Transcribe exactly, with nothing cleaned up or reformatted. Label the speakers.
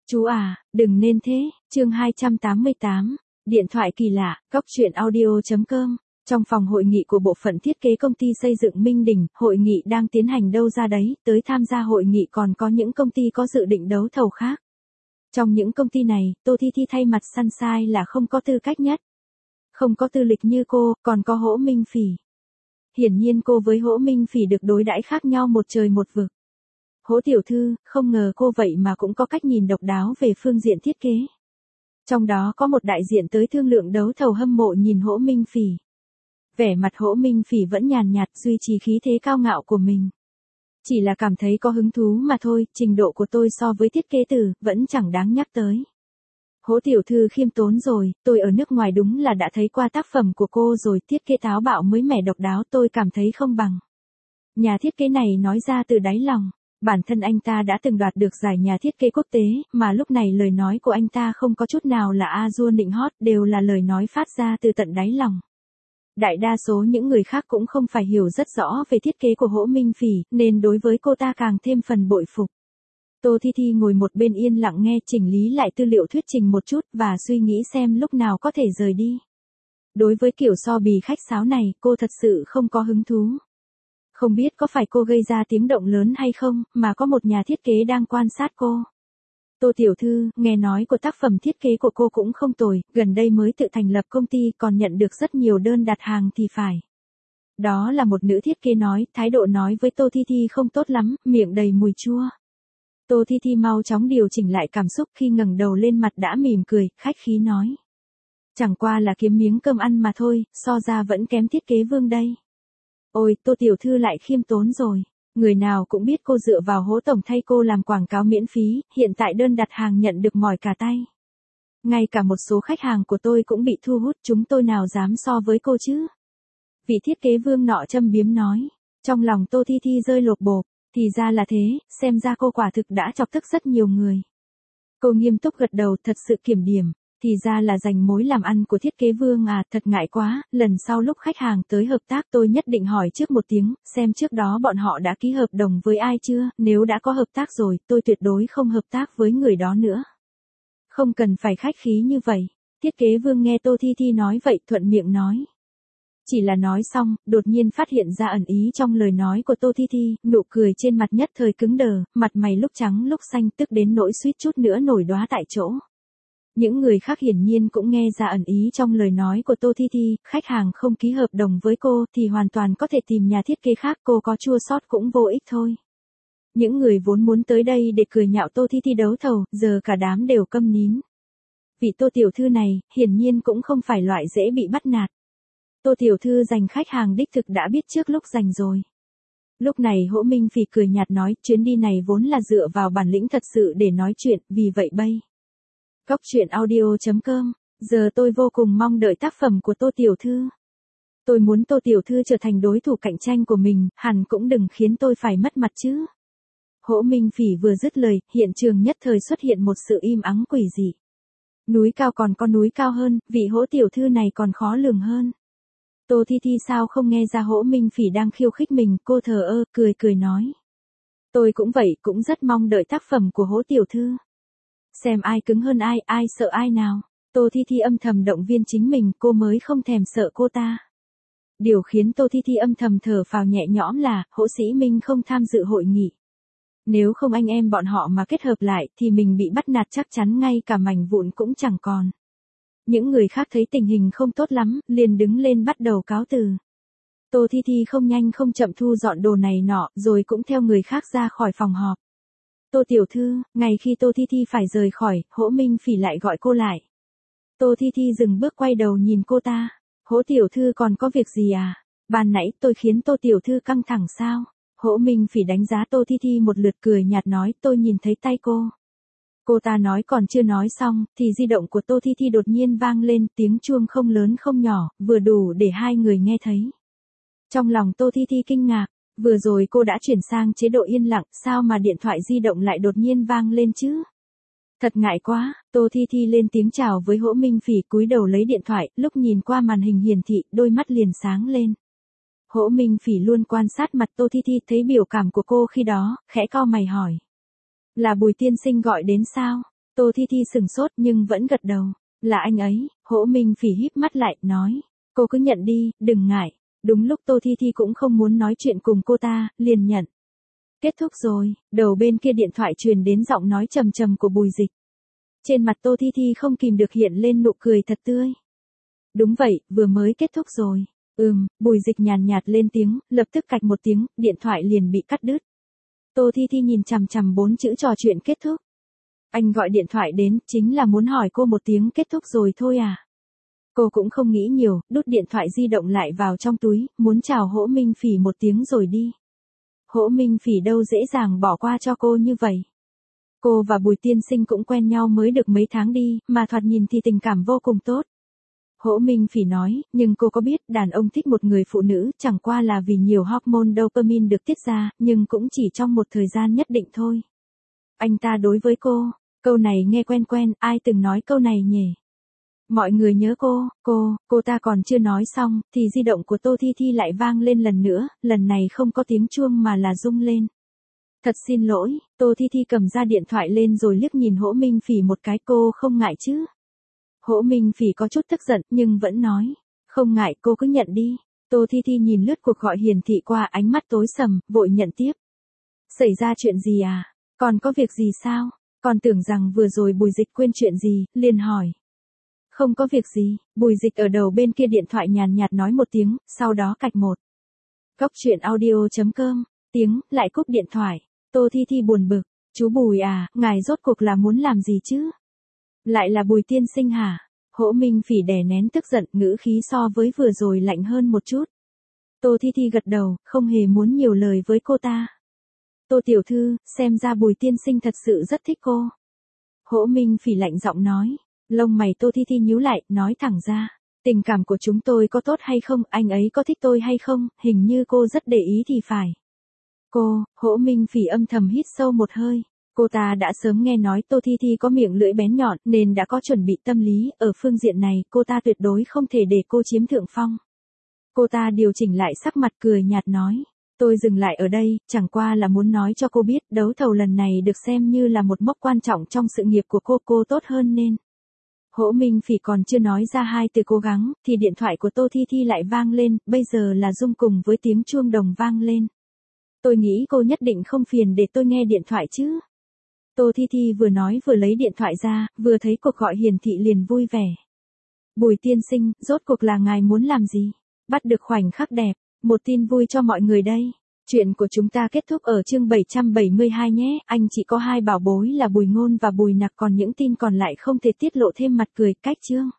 Speaker 1: Chú à, đừng nên thế, chương hai trăm tám mươi tám, điện thoại kỳ lạ, góc chuyện audio.com. Trong phòng hội nghị của bộ phận thiết kế công ty xây dựng Minh Đình, hội nghị đang tiến hành đâu ra đấy, tới tham gia hội nghị còn có những công ty có dự định đấu thầu khác. Trong những công ty này, Tô Thi Thi thay mặt Sunshine là không có tư cách nhất. Không có tư lịch như cô, còn có Hỗ Minh Phỉ. Hiển nhiên cô với Hỗ Minh Phỉ được đối đãi khác nhau một trời một vực. Hỗ tiểu thư, không ngờ cô vậy mà cũng có cách nhìn độc đáo về phương diện thiết kế. Trong đó có một đại diện tới thương lượng đấu thầu hâm mộ nhìn Hỗ Minh Phỉ. Vẻ mặt Hỗ Minh Phỉ vẫn nhàn nhạt duy trì khí thế cao ngạo của mình. Chỉ là cảm thấy có hứng thú mà thôi, trình độ của tôi so với thiết kế từ, vẫn chẳng đáng nhắc tới. Hỗ tiểu thư khiêm tốn rồi, tôi ở nước ngoài đúng là đã thấy qua tác phẩm của cô rồi, thiết kế táo bạo mới mẻ độc đáo tôi cảm thấy không bằng. Nhà thiết kế này nói ra từ đáy lòng. Bản thân anh ta đã từng đoạt được giải nhà thiết kế quốc tế, mà lúc này lời nói của anh ta không có chút nào là a dua nịnh hót, đều là lời nói phát ra từ tận đáy lòng. Đại đa số những người khác cũng không phải hiểu rất rõ về thiết kế của Hỗ Minh Phỉ, nên đối với cô ta càng thêm phần bội phục. Tô Thi Thi ngồi một bên yên lặng nghe, chỉnh lý lại tư liệu thuyết trình một chút và suy nghĩ xem lúc nào có thể rời đi. Đối với kiểu so bì khách sáo này, cô thật sự không có hứng thú. Không biết có phải cô gây ra tiếng động lớn hay không, mà có một nhà thiết kế đang quan sát cô. Tô tiểu thư, nghe nói của tác phẩm thiết kế của cô cũng không tồi, gần đây mới tự thành lập công ty còn nhận được rất nhiều đơn đặt hàng thì phải. Đó là một nữ thiết kế nói, thái độ nói với Tô Thi Thi không tốt lắm, miệng đầy mùi chua. Tô Thi Thi mau chóng điều chỉnh lại cảm xúc, khi ngẩng đầu lên mặt đã mỉm cười, khách khí nói. Chẳng qua là kiếm miếng cơm ăn mà thôi, so ra vẫn kém thiết kế Vương đây. Ôi, Tô tiểu thư lại khiêm tốn rồi. Người nào cũng biết cô dựa vào Hỗ tổng thay cô làm quảng cáo miễn phí, hiện tại đơn đặt hàng nhận được mỏi cả tay. Ngay cả một số khách hàng của tôi cũng bị thu hút, chúng tôi nào dám so với cô chứ? Vị thiết kế Vương nọ châm biếm nói. Trong lòng Tô Thi Thi rơi lột bột, thì ra là thế, xem ra cô quả thực đã chọc tức rất nhiều người. Cô nghiêm túc gật đầu, thật sự kiểm điểm. Thì ra là giành mối làm ăn của thiết kế Vương à, thật ngại quá, lần sau lúc khách hàng tới hợp tác tôi nhất định hỏi trước một tiếng, xem trước đó bọn họ đã ký hợp đồng với ai chưa, nếu đã có hợp tác rồi, tôi tuyệt đối không hợp tác với người đó nữa. Không cần phải khách khí như vậy, thiết kế Vương nghe Tô Thi Thi nói vậy thuận miệng nói. Chỉ là nói xong, đột nhiên phát hiện ra ẩn ý trong lời nói của Tô Thi Thi, nụ cười trên mặt nhất thời cứng đờ, mặt mày lúc trắng lúc xanh tức đến nỗi suýt chút nữa nổi đóa tại chỗ. Những người khác hiển nhiên cũng nghe ra ẩn ý trong lời nói của Tô Thi Thi, khách hàng không ký hợp đồng với cô thì hoàn toàn có thể tìm nhà thiết kế khác, cô có chua xót cũng vô ích thôi. Những người vốn muốn tới đây để cười nhạo Tô Thi Thi đấu thầu, giờ cả đám đều câm nín. Vị Tô tiểu thư này, hiển nhiên cũng không phải loại dễ bị bắt nạt. Tô tiểu thư giành khách hàng đích thực đã biết trước lúc giành rồi. Lúc này Hỗ Minh Phỉ cười nhạt nói, chuyến đi này vốn là dựa vào bản lĩnh thật sự để nói chuyện, vì vậy bây. Góc chuyện audio.com, giờ tôi vô cùng mong đợi tác phẩm của Tô tiểu thư. Tôi muốn Tô tiểu thư trở thành đối thủ cạnh tranh của mình, hẳn cũng đừng khiến tôi phải mất mặt chứ. Hỗ Minh Phỉ vừa dứt lời, hiện trường nhất thời xuất hiện một sự im ắng quỷ dị. Núi cao còn có núi cao hơn, vị Hỗ tiểu thư này còn khó lường hơn. Tô Thi Thi sao không nghe ra Hỗ Minh Phỉ đang khiêu khích mình, cô thờ ơ, cười cười nói. Tôi cũng vậy, cũng rất mong đợi tác phẩm của Hỗ tiểu thư. Xem ai cứng hơn ai, ai sợ ai nào. Tô Thi Thi âm thầm động viên chính mình, cô mới không thèm sợ cô ta. Điều khiến Tô Thi Thi âm thầm thở phào nhẹ nhõm là, Hỗ Sĩ Minh không tham dự hội nghị. Nếu không anh em bọn họ mà kết hợp lại, thì mình bị bắt nạt chắc chắn ngay cả mảnh vụn cũng chẳng còn. Những người khác thấy tình hình không tốt lắm, liền đứng lên bắt đầu cáo từ. Tô Thi Thi không nhanh không chậm thu dọn đồ này nọ, rồi cũng theo người khác ra khỏi phòng họp. Tô tiểu thư, ngay khi Tô Thi Thi phải rời khỏi, Hỗ Minh Phỉ lại gọi cô lại. Tô Thi Thi dừng bước quay đầu nhìn cô ta. Hỗ tiểu thư còn có việc gì à? Ban nãy tôi khiến Tô tiểu thư căng thẳng sao? Hỗ Minh Phỉ đánh giá Tô Thi Thi một lượt cười nhạt nói, tôi nhìn thấy tay cô. Cô ta nói còn chưa nói xong, thì di động của Tô Thi Thi đột nhiên vang lên, tiếng chuông không lớn không nhỏ, vừa đủ để hai người nghe thấy. Trong lòng Tô Thi Thi kinh ngạc. Vừa rồi cô đã chuyển sang chế độ yên lặng, sao mà điện thoại di động lại đột nhiên vang lên chứ? Thật ngại quá, Tô Thi Thi lên tiếng chào với Hỗ Minh Phỉ, cúi đầu lấy điện thoại, lúc nhìn qua màn hình hiển thị, đôi mắt liền sáng lên. Hỗ Minh Phỉ luôn quan sát mặt Tô Thi Thi, thấy biểu cảm của cô khi đó, khẽ cau mày hỏi. Là Bùi tiên sinh gọi đến sao? Tô Thi Thi sừng sốt nhưng vẫn gật đầu. Là anh ấy, Hỗ Minh Phỉ híp mắt lại, nói. Cô cứ nhận đi, đừng ngại. Đúng lúc Tô Thi Thi cũng không muốn nói chuyện cùng cô ta, liền nhận. Kết thúc rồi, đầu bên kia điện thoại truyền đến giọng nói trầm trầm của Bùi Dịch. Trên mặt Tô Thi Thi không kìm được hiện lên nụ cười thật tươi. Đúng vậy, vừa mới kết thúc rồi. Ừm, Bùi Dịch nhàn nhạt lên tiếng, lập tức cạch một tiếng, điện thoại liền bị cắt đứt. Tô Thi Thi nhìn chằm chằm bốn chữ trò chuyện kết thúc. Anh gọi điện thoại đến, chính là muốn hỏi cô một tiếng kết thúc rồi thôi à? Cô cũng không nghĩ nhiều, đút điện thoại di động lại vào trong túi, muốn chào Hỗ Minh Phỉ một tiếng rồi đi. Hỗ Minh Phỉ đâu dễ dàng bỏ qua cho cô như vậy. Cô và Bùi Tiên Sinh cũng quen nhau mới được mấy tháng đi, mà thoạt nhìn thì tình cảm vô cùng tốt. Hỗ Minh Phỉ nói, nhưng cô có biết đàn ông thích một người phụ nữ chẳng qua là vì nhiều hormone dopamine được tiết ra, nhưng cũng chỉ trong một thời gian nhất định thôi. Anh ta đối với cô, câu này nghe quen quen, ai từng nói câu này nhỉ? Mọi người nhớ cô, cô, cô ta còn chưa nói xong, thì di động của Tô Thi Thi lại vang lên lần nữa, lần này không có tiếng chuông mà là rung lên. Thật xin lỗi, Tô Thi Thi cầm ra điện thoại lên rồi liếc nhìn Hỗ Minh Phỉ một cái, cô không ngại chứ? Hỗ Minh Phỉ có chút tức giận nhưng vẫn nói, không ngại, cô cứ nhận đi. Tô Thi Thi nhìn lướt cuộc gọi hiển thị qua, ánh mắt tối sầm, vội nhận tiếp. Xảy ra chuyện gì à? Còn có việc gì sao? Còn tưởng rằng vừa rồi Bùi Dịch quên chuyện gì, liền hỏi. Không có việc gì, Bùi Dịch ở đầu bên kia điện thoại nhàn nhạt nói một tiếng, sau đó cạch một. Góc truyện audio chấm com, tiếng, lại cúp điện thoại. Tô Thi Thi buồn bực, chú Bùi à, ngài rốt cuộc là muốn làm gì chứ? Lại là Bùi Tiên Sinh hả? Hỗ Minh Phỉ đè nén tức giận, ngữ khí so với vừa rồi lạnh hơn một chút. Tô Thi Thi gật đầu, không hề muốn nhiều lời với cô ta. Tô tiểu thư, xem ra Bùi Tiên Sinh thật sự rất thích cô. Hỗ Minh Phỉ lạnh giọng nói. Lông mày Tô Thi Thi nhíu lại, nói thẳng ra. Tình cảm của chúng tôi có tốt hay không, anh ấy có thích tôi hay không, hình như cô rất để ý thì phải. Cô, Hỗ Minh Phỉ âm thầm hít sâu một hơi. Cô ta đã sớm nghe nói Tô Thi Thi có miệng lưỡi bén nhọn nên đã có chuẩn bị tâm lý, ở phương diện này cô ta tuyệt đối không thể để cô chiếm thượng phong. Cô ta điều chỉnh lại sắc mặt, cười nhạt nói. Tôi dừng lại ở đây, chẳng qua là muốn nói cho cô biết đấu thầu lần này được xem như là một mốc quan trọng trong sự nghiệp của cô, cô tốt hơn nên. Hỗ Minh Phỉ còn chưa nói ra hai từ cố gắng, thì điện thoại của Tô Thi Thi lại vang lên, bây giờ là rung cùng với tiếng chuông đồng vang lên. Tôi nghĩ cô nhất định không phiền để tôi nghe điện thoại chứ. Tô Thi Thi vừa nói vừa lấy điện thoại ra, vừa thấy cuộc gọi hiển thị liền vui vẻ. Bùi Tiên Sinh, rốt cuộc là ngài muốn làm gì? Bắt được khoảnh khắc đẹp, một tin vui cho mọi người đây. Chuyện của chúng ta kết thúc ở chương bảy trăm bảy mươi hai nhé, anh chỉ có hai bảo bối là Bùi Ngôn và Bùi Nặc, còn những tin còn lại không thể tiết lộ thêm. Mặt cười, cách chương.